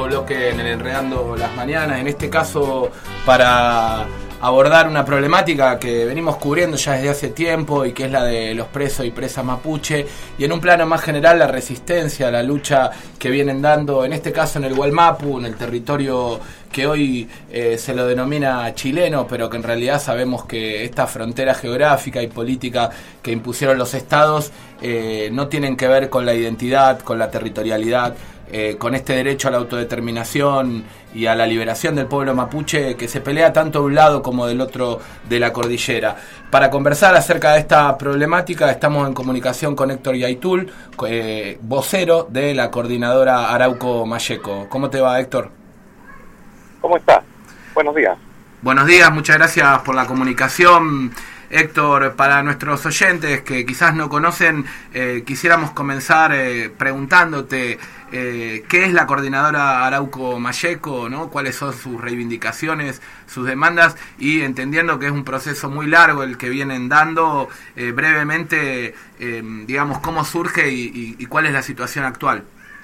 bloque en el Enredando las Mañanas, en este caso para abordar una problemática que venimos cubriendo ya desde hace tiempo y que es la de los presos y presas mapuche, y en un plano más general la resistencia, la lucha que vienen dando, en este caso en el Gualmapu, en el territorio que hoy se lo denomina chileno, pero que en realidad sabemos que esta frontera geográfica y política que impusieron los estados no tienen que ver con la identidad, con la territorialidad, con este derecho a la autodeterminación y a la liberación del pueblo mapuche que se pelea tanto de un lado como del otro de la cordillera. Para conversar acerca de esta problemática estamos en comunicación con Héctor Yaitul, vocero de la coordinadora Arauco Mayeco. ¿Cómo te va, Héctor? ¿Cómo estás? Buenos días. Buenos días, muchas gracias por la comunicación. Héctor, para nuestros oyentes que quizás no conocen, quisiéramos comenzar preguntándote qué es la coordinadora Arauco Mayeco, ¿no? Cuáles son sus reivindicaciones, sus demandas, y entendiendo que es un proceso muy largo el que vienen dando, brevemente, digamos, cómo surge y cuál es la situación actual.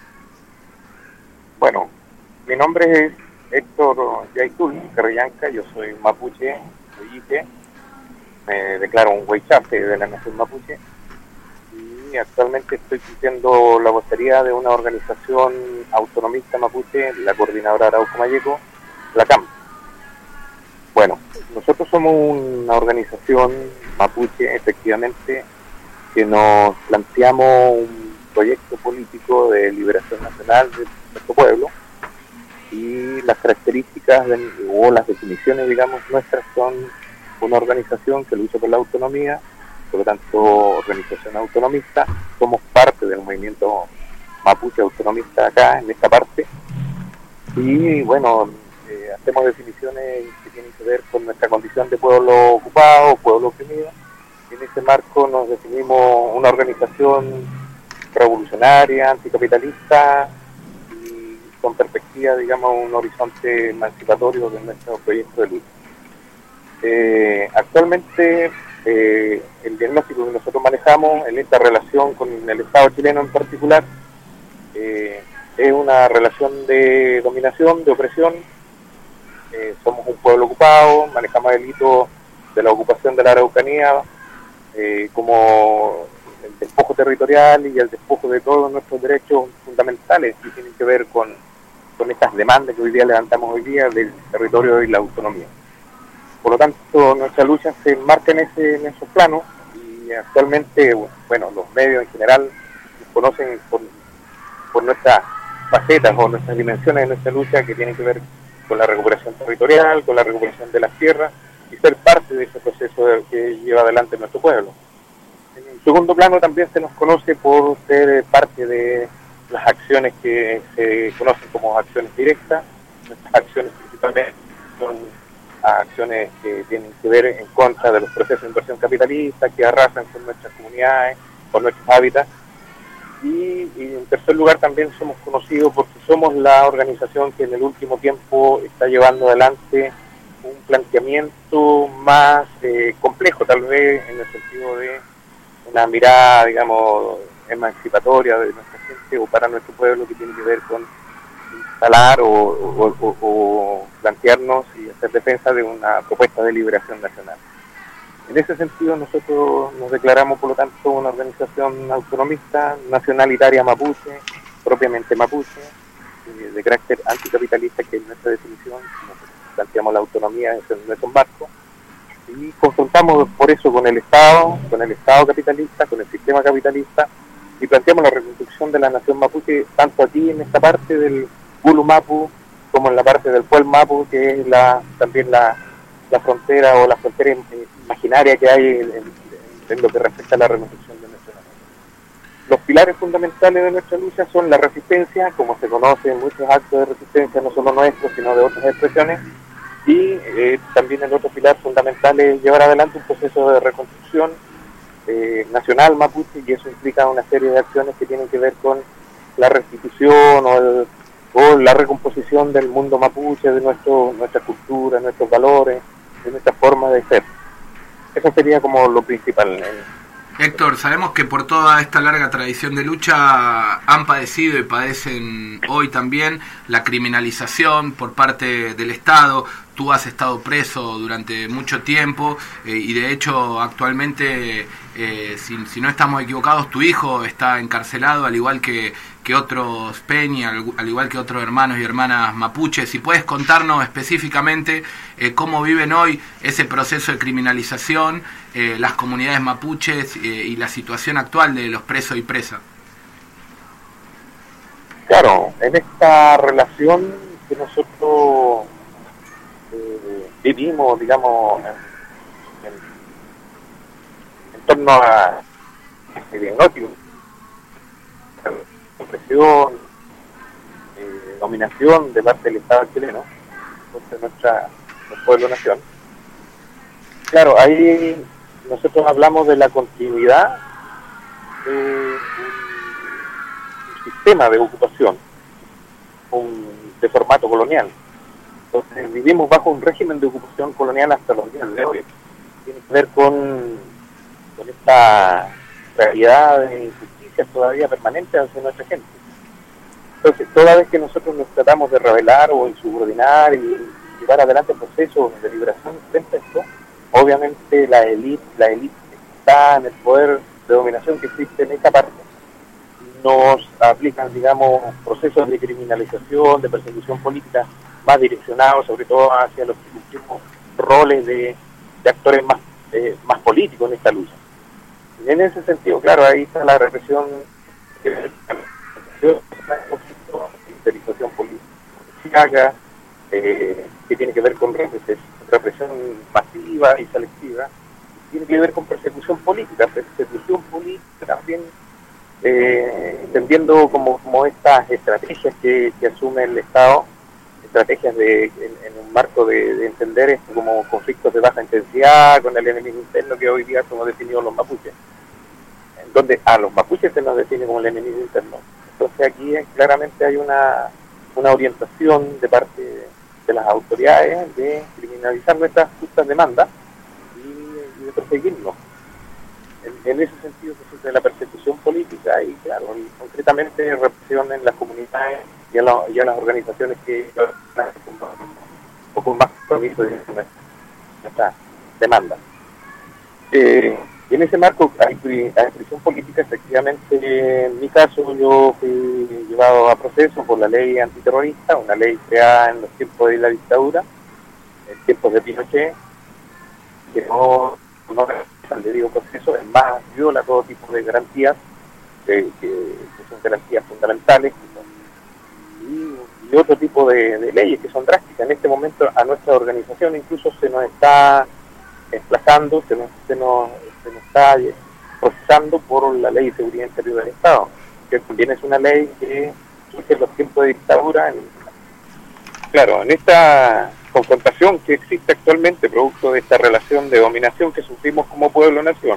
Bueno, mi nombre es Héctor Yaitul Carrillanca, yo soy mapuche, huilliche, me declaro un huaychafe de la nación mapuche y actualmente estoy cumpliendo la vocería de una organización autonomista mapuche, la coordinadora Arauco Mayeco, la CAM. Bueno, nosotros somos una organización mapuche, efectivamente, que nos planteamos un proyecto político de liberación nacional de nuestro pueblo, y las características o las definiciones, digamos, nuestras son una organización que lucha por la autonomía, por lo tanto, organización autonomista. Somos parte del movimiento mapuche autonomista acá, en esta parte, y bueno, hacemos definiciones que tienen que ver con nuestra condición de pueblo ocupado, pueblo oprimido, y en ese marco nos definimos una organización revolucionaria, anticapitalista, con perspectiva, digamos, un horizonte emancipatorio de nuestro proyecto de lucha. Actualmente, el diagnóstico que nosotros manejamos en esta relación con el Estado chileno en particular es una relación de dominación, de opresión. Somos un pueblo ocupado, manejamos el hito de la ocupación de la Araucanía como el despojo territorial y el despojo de todos nuestros derechos fundamentales que tienen que ver con estas demandas que hoy día levantamos hoy día del territorio y la autonomía. Por lo tanto, nuestra lucha se enmarca en esos planos, y actualmente, bueno, los medios en general nos conocen por nuestras facetas o nuestras dimensiones de nuestra lucha, que tienen que ver con la recuperación territorial, con la recuperación de las tierras y ser parte de ese proceso que lleva adelante nuestro pueblo. En el segundo plano también se nos conoce por ser parte de las acciones que se conocen como acciones directas. Nuestras acciones principalmente son acciones que tienen que ver en contra de los procesos de inversión capitalista que arrasan con nuestras comunidades, con nuestros hábitats. Y en tercer lugar también somos conocidos porque somos la organización que en el último tiempo está llevando adelante un planteamiento más complejo, tal vez en el sentido de una mirada, digamos, emancipatoria de nuestra gente o para nuestro pueblo, que tiene que ver con instalar o plantearnos y hacer defensa de una propuesta de liberación nacional. En ese sentido, nosotros nos declaramos, por lo tanto, una organización autonomista, nacionalitaria mapuche, propiamente mapuche, de carácter anticapitalista, que es nuestra definición, como planteamos la autonomía en nuestro marco, y confrontamos por eso con el Estado capitalista, con el sistema capitalista, y planteamos la reconstrucción de la nación mapuche, tanto aquí en esta parte del Gulumapu, como en la parte del Puel Mapu, que es también la frontera o la frontera imaginaria que hay en lo que respecta a la reconstrucción de nuestra nación. Los pilares fundamentales de nuestra lucha son la resistencia, como se conoce en muchos actos de resistencia, no solo nuestros, sino de otras expresiones, y también el otro pilar fundamental es llevar adelante un proceso de reconstrucción nacional mapuche, y eso implica una serie de acciones que tienen que ver con la restitución o la recomposición del mundo mapuche, de nuestra cultura, nuestros valores, de nuestra forma de ser. Eso sería como lo principal. Héctor, sabemos que por toda esta larga tradición de lucha han padecido y padecen hoy también la criminalización por parte del Estado. Tú has estado preso durante mucho tiempo y de hecho actualmente, si no estamos equivocados, tu hijo está encarcelado al igual que otros Peña, al igual que otros hermanos y hermanas mapuches. Si puedes contarnos específicamente cómo viven hoy ese proceso de criminalización, las comunidades mapuches y la situación actual de los presos y presas. Claro, en esta relación que nosotros vivimos, digamos, en torno a este diagnóstico, opresión, dominación de parte del Estado chileno, de nuestro pueblo-nación. Claro, ahí nosotros hablamos de la continuidad de un sistema de ocupación, de formato colonial. Entonces vivimos bajo un régimen de ocupación colonial hasta los días de hoy. Tiene que ver con esta realidad de injusticias todavía permanentes hacia nuestra gente. Entonces, toda vez que nosotros nos tratamos de rebelar o insubordinar y llevar adelante procesos de liberación frente a esto, obviamente la élite está en el poder de dominación que existe en esta parte. Nos aplican, digamos, procesos de criminalización, de persecución política más direccionados, sobre todo hacia los que cumplimos roles de actores más políticos en esta lucha. Y en ese sentido, claro, ahí está la represión, militarización política, que tiene que ver con represión masiva y selectiva, tiene que ver con persecución política también, entendiendo como estas estrategias que asume el Estado, estrategias en un marco de entender esto como conflictos de baja intensidad con el enemigo interno que hoy día somos definidos los mapuches, en donde a los mapuches se nos define como el enemigo interno. Entonces aquí claramente hay una orientación de parte de las autoridades de criminalizar nuestras justas demandas y de perseguirnos. En ese sentido se sufre la persecución política y, claro, concretamente represión en las comunidades y a las organizaciones que con más compromiso de nuestra demanda. Y en ese marco hay prisión política. Efectivamente, en mi caso yo fui llevado a proceso por la ley antiterrorista, una ley creada en los tiempos de la dictadura, en tiempos de Pinochet, que no realiza el debido proceso, es más, viola todo tipo de garantías, que son garantías fundamentales, y otro tipo de leyes que son drásticas. En este momento a nuestra organización incluso se nos está desplazando, se nos está procesando por la Ley de Seguridad Interior del Estado, que también es una ley que surge en los tiempos de dictadura. Claro, en esta confrontación que existe actualmente, producto de esta relación de dominación que sufrimos como pueblo-nación,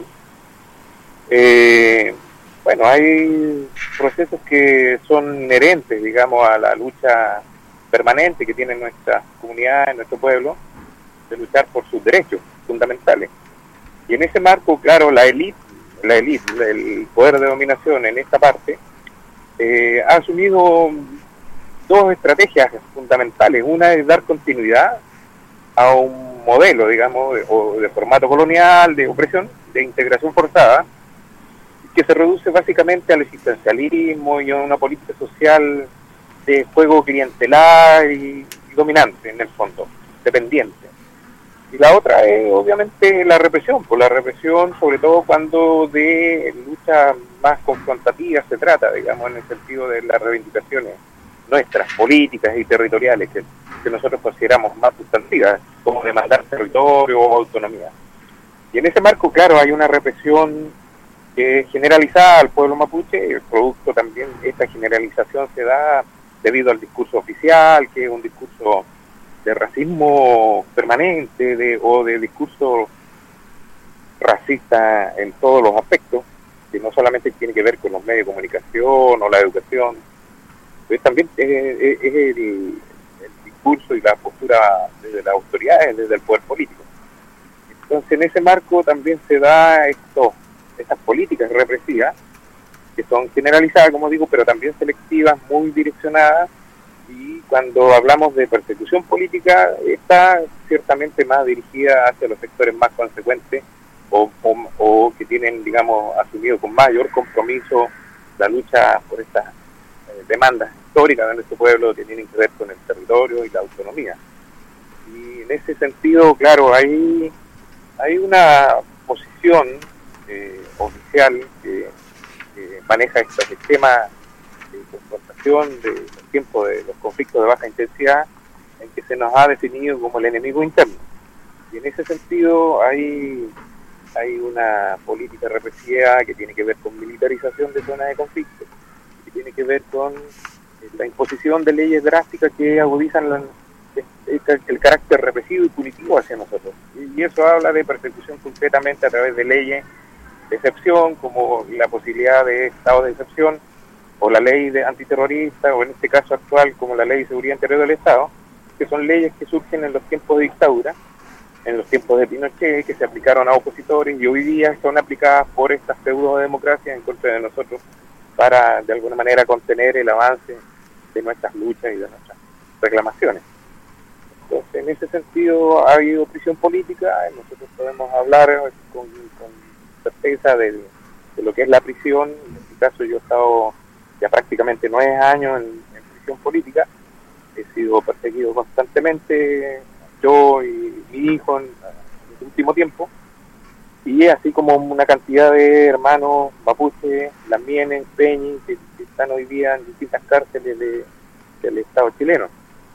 bueno, hay procesos que son inherentes, digamos, a la lucha permanente que tiene nuestra comunidad, nuestro pueblo, de luchar por sus derechos fundamentales. Y en ese marco, claro, la élite, el poder de dominación en esta parte, ha asumido dos estrategias fundamentales. Una es dar continuidad a un modelo, digamos, de formato colonial, de opresión, de integración forzada, que se reduce básicamente al existencialismo y a una política social de juego clientelar y dominante, en el fondo, dependiente. Y la otra es obviamente la represión, sobre todo cuando de lucha más confrontativa se trata, digamos, en el sentido de las reivindicaciones nuestras, políticas y territoriales, que nosotros consideramos más sustantivas, como demandar territorio o autonomía. Y en ese marco, claro, hay una represión generalizada al pueblo mapuche. El producto también, esta generalización se da debido al discurso oficial, que es un discurso de racismo permanente o de discurso racista en todos los aspectos, que no solamente tiene que ver con los medios de comunicación o la educación, pero también es el discurso y la postura desde las autoridades, desde el poder político. Entonces en ese marco también se da estas políticas represivas, que son generalizadas, como digo, pero también selectivas, muy direccionadas, y cuando hablamos de persecución política, está ciertamente más dirigida hacia los sectores más consecuentes o que tienen, digamos, asumido con mayor compromiso la lucha por estas demandas históricas de nuestro pueblo que tienen que ver con el territorio y la autonomía. Y en ese sentido, claro, hay una posición oficial que maneja estos esquemas de confrontación de los tiempos de los conflictos de baja intensidad, en que se nos ha definido como el enemigo interno. Y en ese sentido hay una política represiva que tiene que ver con militarización de zonas de conflicto, que tiene que ver con la imposición de leyes drásticas que agudizan el carácter represivo y punitivo hacia nosotros. Y eso habla de persecución concretamente a través de leyes de excepción, como la posibilidad de estado de excepción, o la ley de antiterrorista, o en este caso actual como la ley de seguridad interior del Estado, que son leyes que surgen en los tiempos de dictadura, en los tiempos de Pinochet, que se aplicaron a opositores y hoy día son aplicadas por estas pseudo-democracias en contra de nosotros para de alguna manera contener el avance de nuestras luchas y de nuestras reclamaciones. Entonces, en ese sentido ha habido prisión política, nosotros podemos hablar con certeza de lo que es la prisión. En mi caso yo he estado ya prácticamente 9 años en prisión política, he sido perseguido constantemente, yo y mi hijo en el último tiempo, y así como una cantidad de hermanos mapuche, lamienes, peñi, que están hoy día en distintas cárceles del Estado chileno.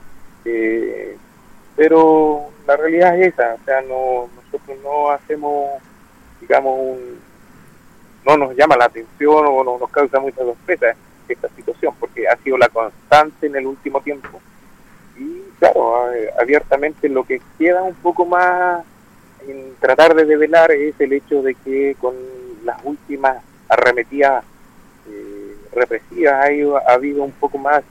Pero la realidad es esa, o sea, nosotros no hacemos, digamos, no nos llama la atención o no nos causa mucha sorpresa esta situación, porque ha sido la constante en el último tiempo. Y claro, abiertamente lo que queda un poco más en tratar de develar es el hecho de que con las últimas arremetidas represivas ha habido un poco más,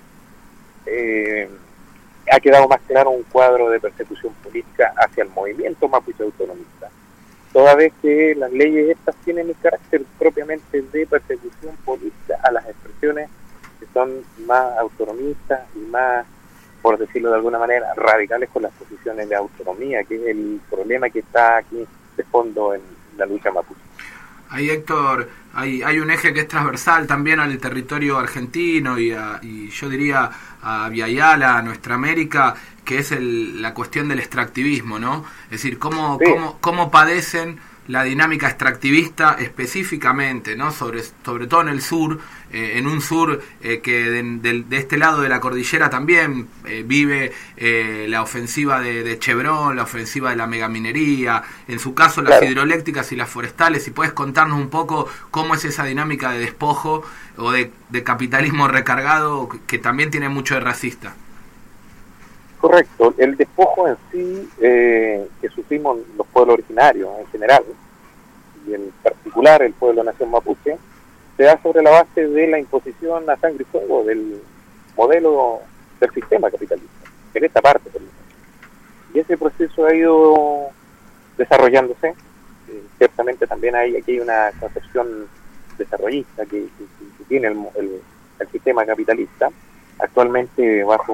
ha quedado más claro un cuadro de persecución política hacia el movimiento mapuche autonomista, toda vez que las leyes estas tienen el carácter propiamente de persecución política a las expresiones que son más autonomistas y más, por decirlo de alguna manera, radicales con las posiciones de autonomía, que es el problema que está aquí de fondo en la lucha mapuche. Ahí, Héctor, hay un eje que es transversal también al territorio argentino y yo diría a Via Yala, a nuestra América, que es la cuestión del extractivismo, ¿no? Es decir, cómo padecen la dinámica extractivista específicamente, ¿no? Sobre todo en el sur, en un sur que de este lado de la cordillera también vive la ofensiva de Chevron, la ofensiva de la megaminería, en su caso las hidroeléctricas y las forestales. Si puedes contarnos un poco cómo es esa dinámica de despojo o de capitalismo recargado que también tiene mucho de racista. Correcto, el despojo en sí que sufrimos los pueblos originarios en general, y en particular el pueblo nación mapuche, se da sobre la base de la imposición a sangre y fuego del modelo del sistema capitalista, en esta parte. Y ese proceso ha ido desarrollándose. Ciertamente también aquí hay una concepción desarrollista que tiene el sistema capitalista, actualmente bajo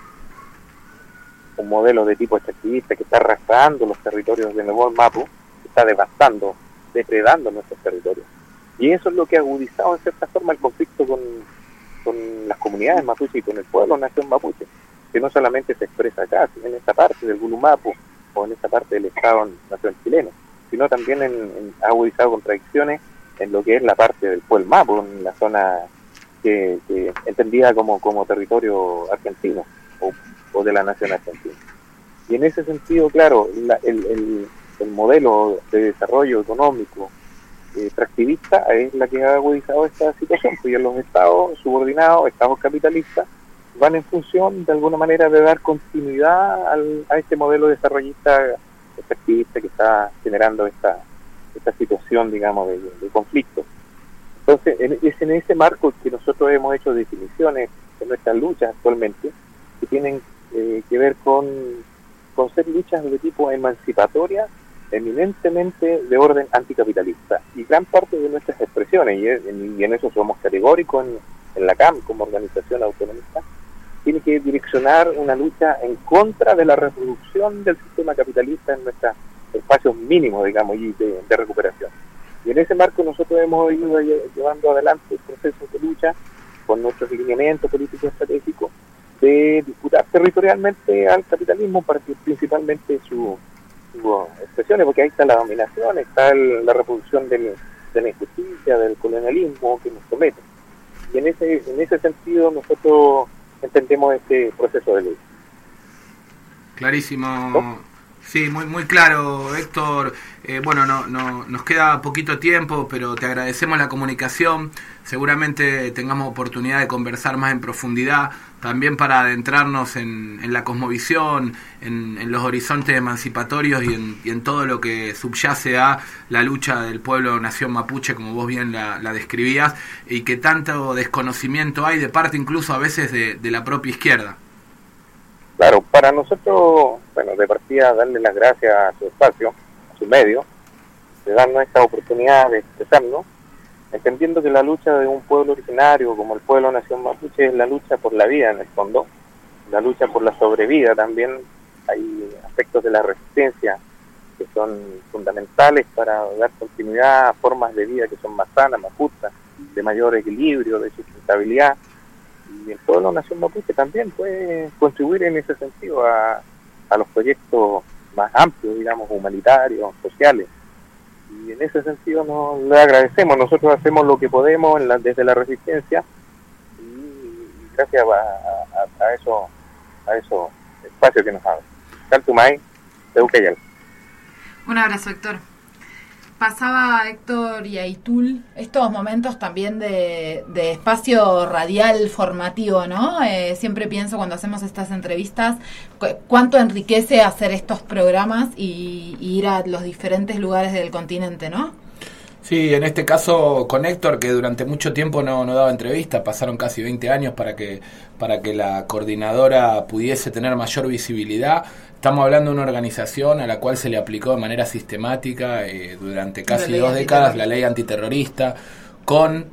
un modelo de tipo extractivista que está arrastrando los territorios de Nuevo Mapu, que está devastando, depredando nuestros territorios. Y eso es lo que ha agudizado en cierta forma el conflicto con las comunidades mapuche y con el pueblo nación mapuche, que no solamente se expresa acá, en esta parte del Gulumapu o en esta parte del Estado nación chileno, sino también ha agudizado contradicciones en lo que es la parte del pueblo Mapu, en la zona que entendida como territorio argentino o de la nación argentina. Y en ese sentido, claro, el modelo de desarrollo económico extractivista es la que ha agudizado esta situación, porque los estados subordinados, estados capitalistas, van en función de alguna manera de dar continuidad a este modelo desarrollista extractivista que está generando esta situación, digamos, de conflicto. Entonces, es en ese marco que nosotros hemos hecho definiciones de nuestras luchas actualmente, que tienen que ver con ser luchas de tipo emancipatoria eminentemente de orden anticapitalista. Y gran parte de nuestras expresiones, y en eso somos categóricos en la CAM como organización autonomista, tiene que direccionar una lucha en contra de la reproducción del sistema capitalista en nuestros espacios mínimos, digamos, y de recuperación. Y en ese marco nosotros hemos ido llevando adelante procesos de lucha con nuestros lineamientos políticos estratégicos de disputar territorialmente al capitalismo, principalmente sus expresiones, porque ahí está la dominación, está la reproducción de la injusticia, del colonialismo que nos somete. Y en ese sentido nosotros entendemos este proceso de ley. Clarísimo. ¿No? Sí, muy claro, Héctor. Bueno, no nos queda poquito tiempo, pero te agradecemos la comunicación. Seguramente tengamos oportunidad de conversar más en profundidad, también para adentrarnos en la cosmovisión, en los horizontes emancipatorios y en todo lo que subyace a la lucha del pueblo nación mapuche, como vos bien la describías, y que tanto desconocimiento hay de parte incluso a veces de la propia izquierda. Claro, para nosotros, bueno, de partida darle las gracias a su espacio, a su medio, de darnos esta oportunidad de expresarnos, entendiendo que la lucha de un pueblo originario como el pueblo nación mapuche es la lucha por la vida en el fondo, la lucha por la sobrevida también. Hay aspectos de la resistencia que son fundamentales para dar continuidad a formas de vida que son más sanas, más justas, de mayor equilibrio, de sustentabilidad. Y el pueblo nación mapuche también puede contribuir en ese sentido a los proyectos más amplios, digamos, humanitarios, sociales. Y en ese sentido le agradecemos. Nosotros hacemos lo que podemos desde la resistencia, y gracias a esos espacios que nos abren. Caltumay, Teucayal. Un abrazo, Héctor. Pasaba Héctor y Aitul estos momentos también de espacio radial formativo, ¿no? Siempre pienso cuando hacemos estas entrevistas cuánto enriquece hacer estos programas y ir a los diferentes lugares del continente, ¿no? Sí, en este caso con Héctor, que durante mucho tiempo no daba entrevistas, pasaron casi 20 años para que la coordinadora pudiese tener mayor visibilidad. Estamos hablando de una organización a la cual se le aplicó de manera sistemática durante casi 2 décadas la ley antiterrorista, con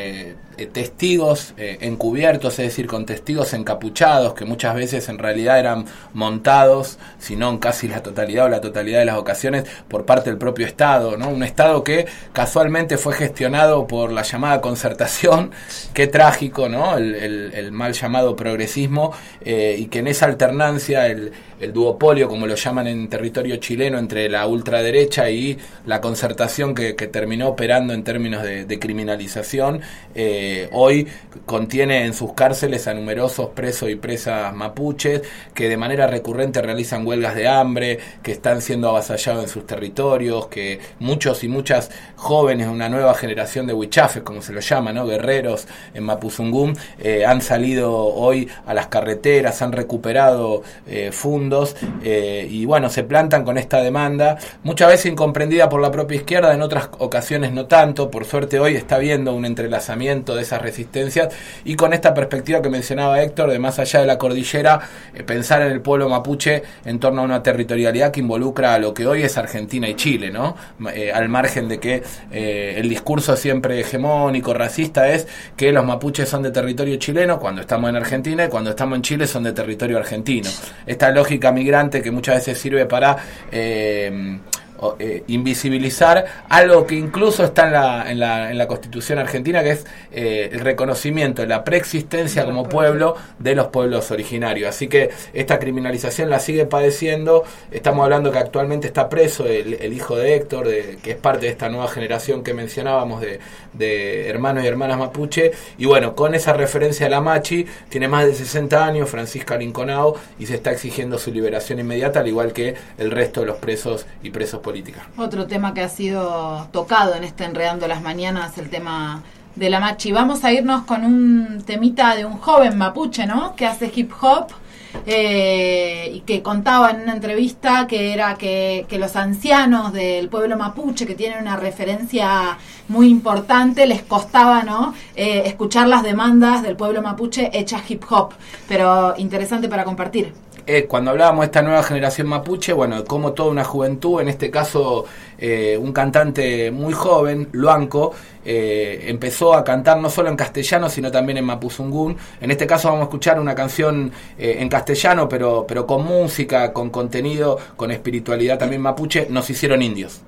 testigos encubiertos, es decir, con testigos encapuchados, que muchas veces en realidad eran montados, si no en casi la totalidad o la totalidad de las ocasiones, por parte del propio Estado, ¿no? Un Estado que casualmente fue gestionado por la llamada concertación, qué trágico, ¿no? El mal llamado progresismo, y que en esa alternancia, el duopolio, como lo llaman en territorio chileno, entre la ultraderecha y la concertación que terminó operando en términos de criminalización, hoy contiene en sus cárceles a numerosos presos y presas mapuches que de manera recurrente realizan huelgas de hambre, que están siendo avasallados en sus territorios, que muchos y muchas jóvenes, una nueva generación de huichafes, como se lo llama, ¿no? Guerreros en Mapuzungún, han salido hoy a las carreteras, han recuperado fundos, y bueno, se plantan con esta demanda, muchas veces incomprendida por la propia izquierda, en otras ocasiones no tanto. Por suerte hoy está habiendo un entrelazamiento de esas resistencias, y con esta perspectiva que mencionaba Héctor, de más allá de la cordillera, pensar en el pueblo mapuche en torno a una territorialidad que involucra a lo que hoy es Argentina y Chile, ¿no? Al margen de que el discurso siempre hegemónico, racista, es que los mapuches son de territorio chileno cuando estamos en Argentina, y cuando estamos en Chile son de territorio argentino. Esta lógica migrante que muchas veces sirve para invisibilizar algo que incluso está en la Constitución argentina, que es el reconocimiento de la preexistencia como pueblo de los pueblos originarios. Así que esta criminalización la sigue padeciendo. Estamos hablando que actualmente está preso el hijo de Héctor, que es parte de esta nueva generación que mencionábamos de hermanos y hermanas mapuche, y bueno, con esa referencia a la Machi, tiene más de 60 años, Francisca Linconao, y se está exigiendo su liberación inmediata, al igual que el resto de los presos y presos política. Otro tema que ha sido tocado en este Enredando las Mañanas, el tema de la Machi. Vamos a irnos con un temita de un joven mapuche, ¿no? Que hace hip hop, y que contaba en una entrevista que era que los ancianos del pueblo mapuche, que tienen una referencia muy importante, les costaba, ¿no? Escuchar las demandas del pueblo mapuche hechas hip hop, pero interesante para compartir. cuando hablábamos de esta nueva generación mapuche, bueno, como toda una juventud, en este caso un cantante muy joven, Luanco, empezó a cantar no solo en castellano, sino también en mapuzungún. En este caso vamos a escuchar una canción en castellano, pero con música, con contenido, con espiritualidad también mapuche, Nos hicieron indios.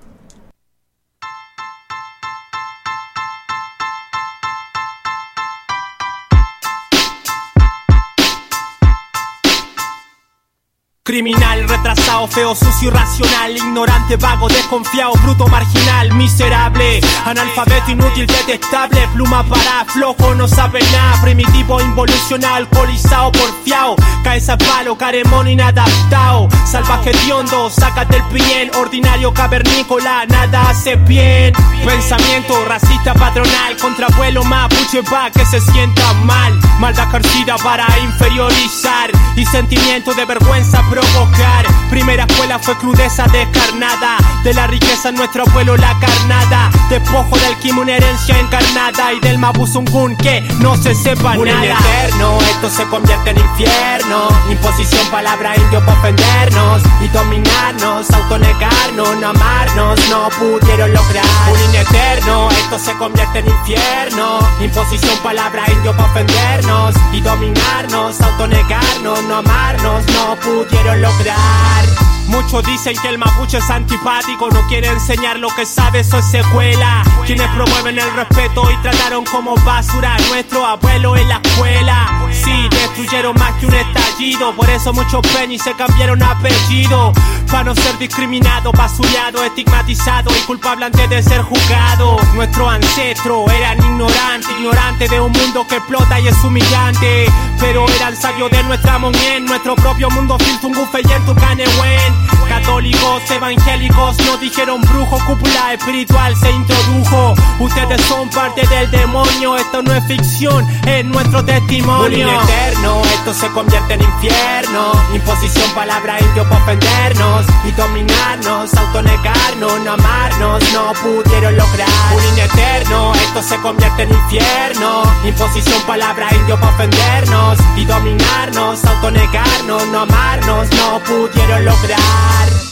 Criminal, retrasado, feo, sucio, irracional, ignorante, vago, desconfiado, bruto, marginal, miserable, analfabeto, inútil, detestable, pluma para flojo, no sabe nada, primitivo, involucionado, alcoholizado, porfiado, caes a palo, caremón, inadaptado, salvaje hediondo, sácate el piel, ordinario, cavernícola, nada hace bien, pensamiento racista, patronal, contra abuelo mapuche pa' que se sienta mal, maldad ejercida para inferiorizar y sentimiento de vergüenza provocar. Primera escuela fue crudeza descarnada, de la riqueza nuestro abuelo la carnada, despojo del Kim una herencia encarnada y del mapuzungún que no se sepa un nada. Eterno, esto se convierte en infierno, imposición palabra indio para ofendernos y dominarnos, autonegarnos, no amarnos, no pudieron lograr. Un eterno, esto se convierte en infierno, imposición palabra indio para ofendernos y dominarnos, autonegarnos, no amarnos, no pudieron lograr. Muchos dicen que el mapuche es antipático, no quiere enseñar lo que sabe, eso es secuela. Quienes promueven el respeto y trataron como basura a nuestro abuelo en la escuela. Sí, destruyeron más que un estallido, por eso muchos peñis se cambiaron apellido. Para no ser discriminado, basureado, estigmatizado y culpable antes de ser juzgado. Nuestros ancestros eran ignorantes de un mundo que explota y es humillante. Pero eran sabios de nuestra monien, nuestro propio mundo filtungufe y en tu canehuen. Católicos, evangélicos, nos dijeron brujos, cúpula espiritual se introdujo. Ustedes son parte del demonio, esto no es ficción, es nuestro testimonio. Un eterno, esto se convierte en infierno, imposición palabra indio para ofendernos y dominarnos, autonegarnos, no amarnos, no pudieron lograr. Un eterno, esto se convierte en infierno, imposición palabra indio para ofendernos y dominarnos, autonegarnos, no amarnos, no pudieron lograr.